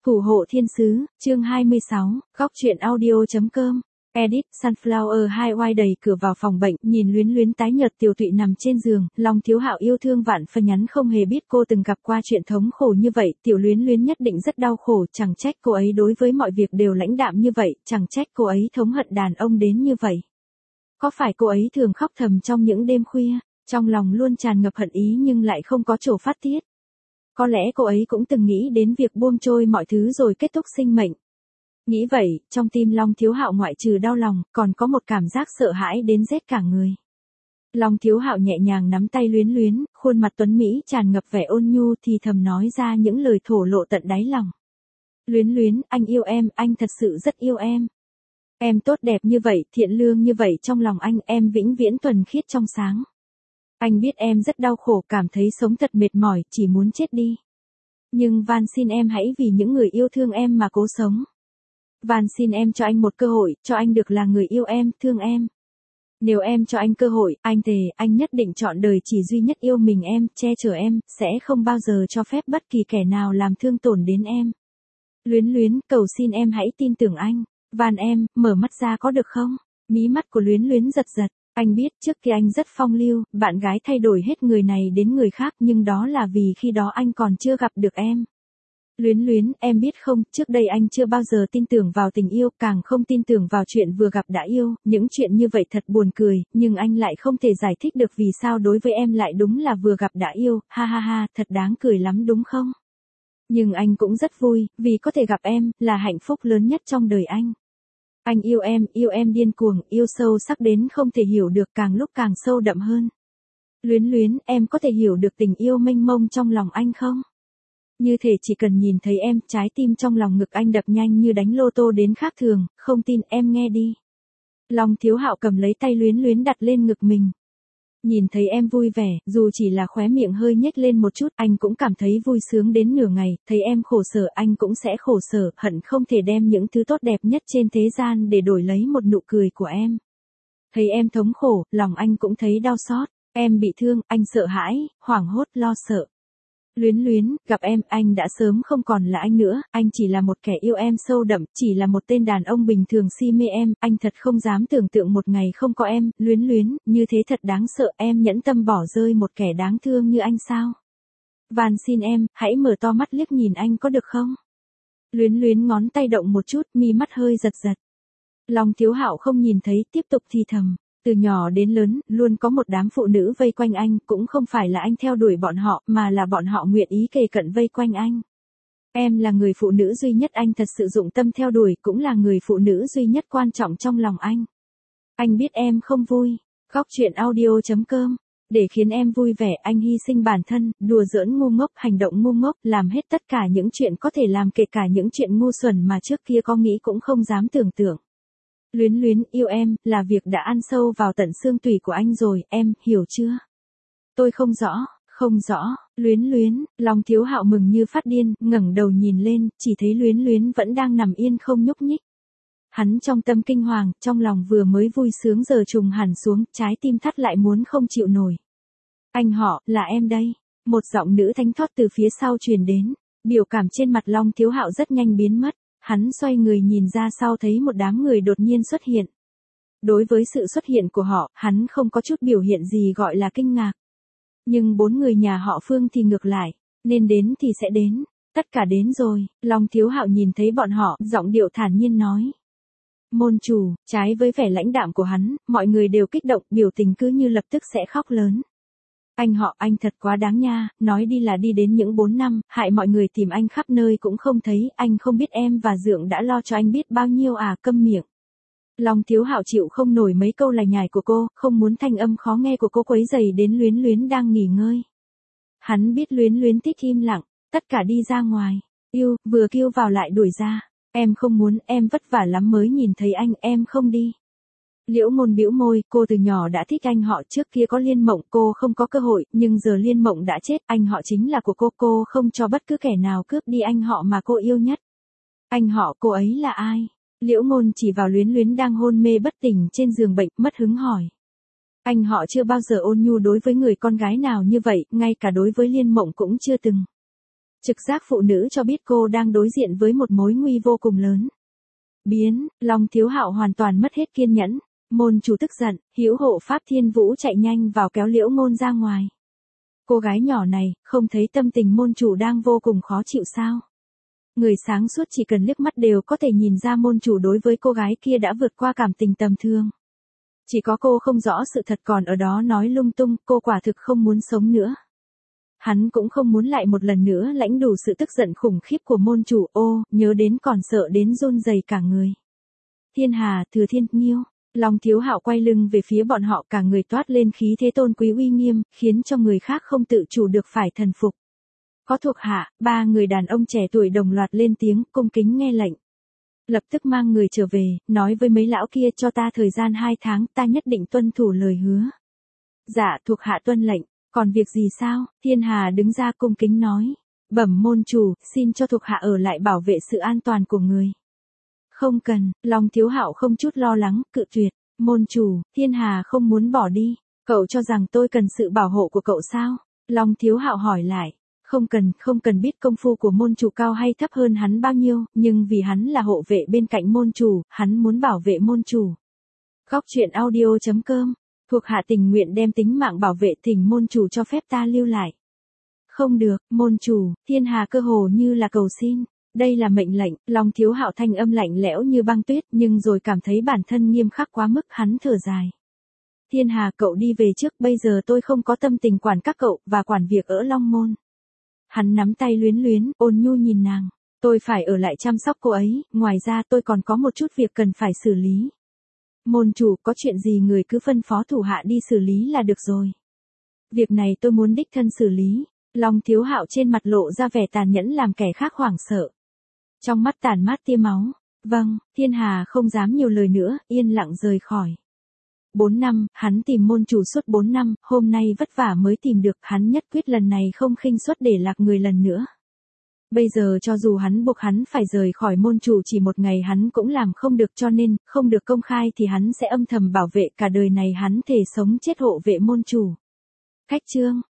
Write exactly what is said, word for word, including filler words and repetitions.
Thủ hộ thiên sứ, chương hai mươi sáu, góc truyện audio.com. Edit, Sunflower hai oai đầy cửa vào phòng bệnh, nhìn Luyến Luyến tái nhợt tiều tụy nằm trên giường, lòng Thiếu Hạo yêu thương vạn phần, nhắn không hề biết cô từng gặp qua chuyện thống khổ như vậy, tiểu Luyến Luyến nhất định rất đau khổ, chẳng trách cô ấy đối với mọi việc đều lãnh đạm như vậy, chẳng trách cô ấy thống hận đàn ông đến như vậy. Có phải cô ấy thường khóc thầm trong những đêm khuya, trong lòng luôn tràn ngập hận ý nhưng lại không có chỗ phát tiết? Có lẽ cô ấy cũng từng nghĩ đến việc buông trôi mọi thứ rồi kết thúc sinh mệnh. Nghĩ vậy, trong tim Long Thiếu Hạo ngoại trừ đau lòng, còn có một cảm giác sợ hãi đến rét cả người. Long Thiếu Hạo nhẹ nhàng nắm tay Luyến Luyến, khuôn mặt tuấn mỹ tràn ngập vẻ ôn nhu thì thầm nói ra những lời thổ lộ tận đáy lòng. Luyến Luyến, anh yêu em, anh thật sự rất yêu em. Em tốt đẹp như vậy, thiện lương như vậy, trong lòng anh em vĩnh viễn thuần khiết trong sáng. Anh biết em rất đau khổ, cảm thấy sống thật mệt mỏi, chỉ muốn chết đi. Nhưng van xin em hãy vì những người yêu thương em mà cố sống. Van xin em cho anh một cơ hội, cho anh được là người yêu em, thương em. Nếu em cho anh cơ hội, anh thề, anh nhất định trọn đời chỉ duy nhất yêu mình em, che chở em, sẽ không bao giờ cho phép bất kỳ kẻ nào làm thương tổn đến em. Luyến Luyến, cầu xin em hãy tin tưởng anh. Van em, mở mắt ra có được không? Mí mắt của Luyến Luyến giật giật. Anh biết trước kia anh rất phong lưu, bạn gái thay đổi hết người này đến người khác, nhưng đó là vì khi đó anh còn chưa gặp được em. Luyến Luyến, em biết không, trước đây anh chưa bao giờ tin tưởng vào tình yêu, càng không tin tưởng vào chuyện vừa gặp đã yêu, những chuyện như vậy thật buồn cười, nhưng anh lại không thể giải thích được vì sao đối với em lại đúng là vừa gặp đã yêu, ha ha ha, thật đáng cười lắm đúng không? Nhưng anh cũng rất vui, vì có thể gặp em, là hạnh phúc lớn nhất trong đời anh. Anh yêu em, yêu em điên cuồng, yêu sâu sắc đến không thể hiểu được, càng lúc càng sâu đậm hơn. Luyến Luyến, em có thể hiểu được tình yêu mênh mông trong lòng anh không? Như thể chỉ cần nhìn thấy em, trái tim trong lòng ngực anh đập nhanh như đánh lô tô đến khác thường, không tin em nghe đi. Long Thiếu Hạo cầm lấy tay Luyến Luyến đặt lên ngực mình. Nhìn thấy em vui vẻ, dù chỉ là khóe miệng hơi nhếch lên một chút, anh cũng cảm thấy vui sướng đến nửa ngày, thấy em khổ sở anh cũng sẽ khổ sở, hận không thể đem những thứ tốt đẹp nhất trên thế gian để đổi lấy một nụ cười của em. Thấy em thống khổ, lòng anh cũng thấy đau xót, em bị thương, anh sợ hãi, hoảng hốt, lo sợ. Luyến Luyến, gặp em, anh đã sớm không còn là anh nữa, anh chỉ là một kẻ yêu em sâu đậm, chỉ là một tên đàn ông bình thường si mê em, anh thật không dám tưởng tượng một ngày không có em, Luyến Luyến, như thế thật đáng sợ, em nhẫn tâm bỏ rơi một kẻ đáng thương như anh sao? Van xin em, hãy mở to mắt liếc nhìn anh có được không? Luyến Luyến ngón tay động một chút, mi mắt hơi giật giật. Long Thiếu Hạo không nhìn thấy, tiếp tục thì thầm. Từ nhỏ đến lớn, luôn có một đám phụ nữ vây quanh anh, cũng không phải là anh theo đuổi bọn họ, mà là bọn họ nguyện ý kề cận vây quanh anh. Em là người phụ nữ duy nhất anh thật sự dụng tâm theo đuổi, cũng là người phụ nữ duy nhất quan trọng trong lòng anh. Anh biết em không vui. Góc truyện audio.com. Để khiến em vui vẻ, anh hy sinh bản thân, đùa giỡn ngu ngốc, hành động ngu ngốc, làm hết tất cả những chuyện có thể làm, kể cả những chuyện ngu xuẩn mà trước kia có nghĩ cũng không dám tưởng tượng. Luyến Luyến, yêu em, là việc đã ăn sâu vào tận xương tủy của anh rồi, em, hiểu chưa? Tôi không rõ, không rõ, Luyến Luyến, Long Thiếu Hạo mừng như phát điên, ngẩng đầu nhìn lên, chỉ thấy Luyến Luyến vẫn đang nằm yên không nhúc nhích. Hắn trong tâm kinh hoàng, trong lòng vừa mới vui sướng giờ trùng hẳn xuống, trái tim thắt lại muốn không chịu nổi. Anh họ, là em đây. Một giọng nữ thánh thót từ phía sau truyền đến, biểu cảm trên mặt Long Thiếu Hạo rất nhanh biến mất. Hắn xoay người nhìn ra sau thấy một đám người đột nhiên xuất hiện. Đối với sự xuất hiện của họ, hắn không có chút biểu hiện gì gọi là kinh ngạc. Nhưng bốn người nhà họ Phương thì ngược lại, nên đến thì sẽ đến, tất cả đến rồi. Long Thiếu Hạo nhìn thấy bọn họ, giọng điệu thản nhiên nói. Môn chủ, trái với vẻ lãnh đạm của hắn, mọi người đều kích động, biểu tình cứ như lập tức sẽ khóc lớn. Anh họ, anh thật quá đáng nha, nói đi là đi đến những bốn năm, hại mọi người tìm anh khắp nơi cũng không thấy, anh không biết em và Dượng đã lo cho anh biết bao nhiêu à, câm miệng. Long Thiếu Hạo chịu không nổi mấy câu lải nhải của cô, không muốn thanh âm khó nghe của cô quấy rầy đến Luyến Luyến đang nghỉ ngơi. Hắn biết Luyến Luyến thích im lặng, tất cả đi ra ngoài, yêu, vừa kêu vào lại đuổi ra, em không muốn, em vất vả lắm mới nhìn thấy anh, em không đi. Liễu Ngôn bĩu môi, cô từ nhỏ đã thích anh họ, trước kia có Liên Mộng, cô không có cơ hội, nhưng giờ Liên Mộng đã chết, anh họ chính là của cô, cô không cho bất cứ kẻ nào cướp đi anh họ mà cô yêu nhất. Anh họ cô ấy là ai? Liễu Ngôn chỉ vào Luyến Luyến đang hôn mê bất tỉnh trên giường bệnh, mất hứng hỏi. Anh họ chưa bao giờ ôn nhu đối với người con gái nào như vậy, ngay cả đối với Liên Mộng cũng chưa từng. Trực giác phụ nữ cho biết cô đang đối diện với một mối nguy vô cùng lớn. Biến, Long Thiếu Hạo hoàn toàn mất hết kiên nhẫn. Môn chủ tức giận, hữu hộ pháp Thiên Vũ chạy nhanh vào kéo Liễu Ngôn ra ngoài. Cô gái nhỏ này, không thấy tâm tình môn chủ đang vô cùng khó chịu sao? Người sáng suốt chỉ cần liếc mắt đều có thể nhìn ra môn chủ đối với cô gái kia đã vượt qua cảm tình tầm thường. Chỉ có cô không rõ sự thật còn ở đó nói lung tung, cô quả thực không muốn sống nữa. Hắn cũng không muốn lại một lần nữa lãnh đủ sự tức giận khủng khiếp của môn chủ, ô, nhớ đến còn sợ đến run rẩy cả người. Thiên Hà, Thừa Thiên Nhiêu, Long Thiếu Hạo quay lưng về phía bọn họ, cả người toát lên khí thế tôn quý uy nghiêm, khiến cho người khác không tự chủ được phải thần phục. Có thuộc hạ, ba người đàn ông trẻ tuổi đồng loạt lên tiếng, cung kính nghe lệnh. Lập tức mang người trở về, nói với mấy lão kia cho ta thời gian hai tháng, ta nhất định tuân thủ lời hứa. Dạ, thuộc hạ tuân lệnh. Còn việc gì sao? Thiên Hà đứng ra cung kính nói. Bẩm môn chủ, xin cho thuộc hạ ở lại bảo vệ sự an toàn của người. Không cần, Long Thiếu Hạo không chút lo lắng, cự tuyệt. Môn chủ, Thiên Hà không muốn bỏ đi. Cậu cho rằng tôi cần sự bảo hộ của cậu sao? Long Thiếu Hạo hỏi lại. Không cần, không cần biết công phu của môn chủ cao hay thấp hơn hắn bao nhiêu, nhưng vì hắn là hộ vệ bên cạnh môn chủ, hắn muốn bảo vệ môn chủ. Góc truyện audio chấm com. Thuộc hạ tình nguyện đem tính mạng bảo vệ, thỉnh môn chủ cho phép ta lưu lại. Không được, môn chủ, Thiên Hà cơ hồ như là cầu xin. Đây là mệnh lệnh. Long Thiếu Hạo thanh âm lạnh lẽo như băng tuyết, nhưng rồi cảm thấy bản thân nghiêm khắc quá mức, hắn thở dài. Thiên Hà, cậu đi về trước, bây giờ tôi không có tâm tình quản các cậu, và quản việc ở Long Môn. Hắn nắm tay luyến luyến, ôn nhu nhìn nàng. Tôi phải ở lại chăm sóc cô ấy, ngoài ra tôi còn có một chút việc cần phải xử lý. Môn chủ, có chuyện gì người cứ phân phó thủ hạ đi xử lý là được rồi. Việc này tôi muốn đích thân xử lý. Long Thiếu Hạo trên mặt lộ ra vẻ tàn nhẫn làm kẻ khác hoảng sợ. Trong mắt tàn mát tia máu. Vâng, Thiên Hà không dám nhiều lời nữa, yên lặng rời khỏi. Bốn năm, hắn tìm môn chủ suốt bốn năm, hôm nay vất vả mới tìm được, hắn nhất quyết lần này không khinh suất để lạc người lần nữa. Bây giờ cho dù hắn buộc hắn phải rời khỏi môn chủ chỉ một ngày hắn cũng làm không được, cho nên, không được công khai thì hắn sẽ âm thầm bảo vệ, cả đời này hắn thề sống chết hộ vệ môn chủ. Khách chương.